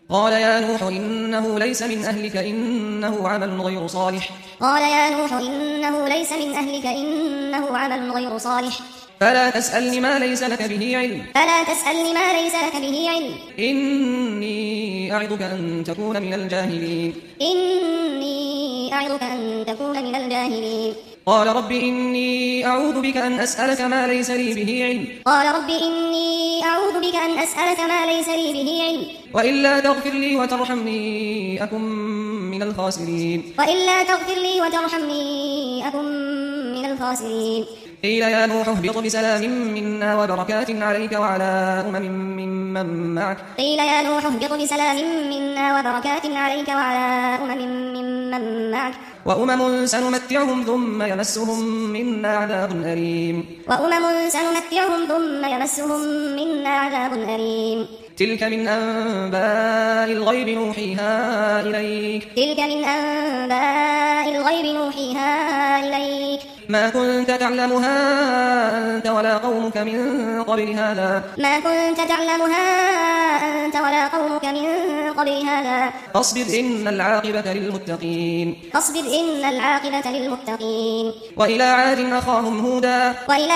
قال يا نوح إنه ليس من أهلك إنه عمل غير صالح قال يا نوح إنه ليس من أهلك إنه عمل غير صالح فلا تسألني ما ليس لك به علم فلا تسألني ما ليس لك به علم إني أعظك أن تكون من الجاهلين إني أعظك أن تكون من الجاهلين قال رب إني أعوذ بك أن أسألك ما ليس لي به علم قال رب إني أعوذ بك أن أسألك ما ليس لي به علم وإلا تغفر لي وترحمني أكن من الخاسرين وإلا تغفر لي وترحمني أكن من الخاسرين قيل يا نوح اهبط بسلام منا وبركات عليك وعلى ممن معك قيل يا نوح اهبط بسلام منا وبركات عليك وعلى ممن معك وأمم سنمتعهم ثم يمسهم منا عذاب أليم وأمم سنمتعهم ثم يمسهم منا عذاب أليم تلك من أنباء الغيب نوحيها إليك تلك من أنباء الغيب نوحيها إليك ما كنت تعلمها أنت ولا قومك من قبل هذا ما كنت تعلمها أنت ولا قومك من قبل هذا فاصبر إن العاقبة للمتقين فاصبر إن العاقبة للمتقين وإلى عاد أخاهم هودا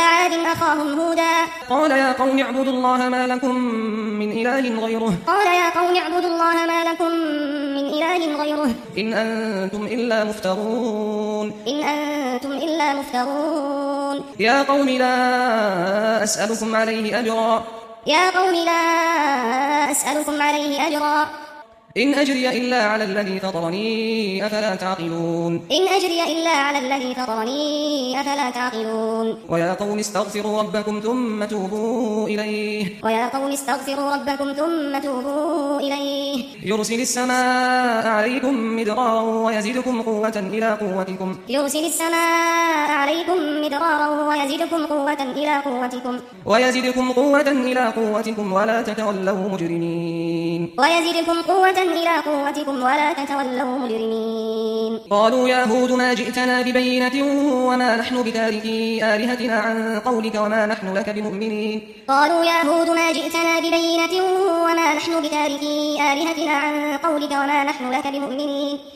قال يا قوم اعبدوا الله ما لكم من إله غيره قال يا قوم اعبدوا الله ما لكم من إله غيره إن أنتم إلا مفترون يا قوم لا أسألكم عليه أجرا إن أجري إلا على الذي فطرني أفلا تعقلون ويا قوم استغفروا ربكم ثم توبوا إليه يرسل السماء عليكم مدرارا ويزدكم قوة إلى قوتكم ولا تتولوا مجرمين قالوا يا هود ما جئتنا ببينة وما نحن بتاركي آلهتنا عن قولك وما نحن لك بمؤمنين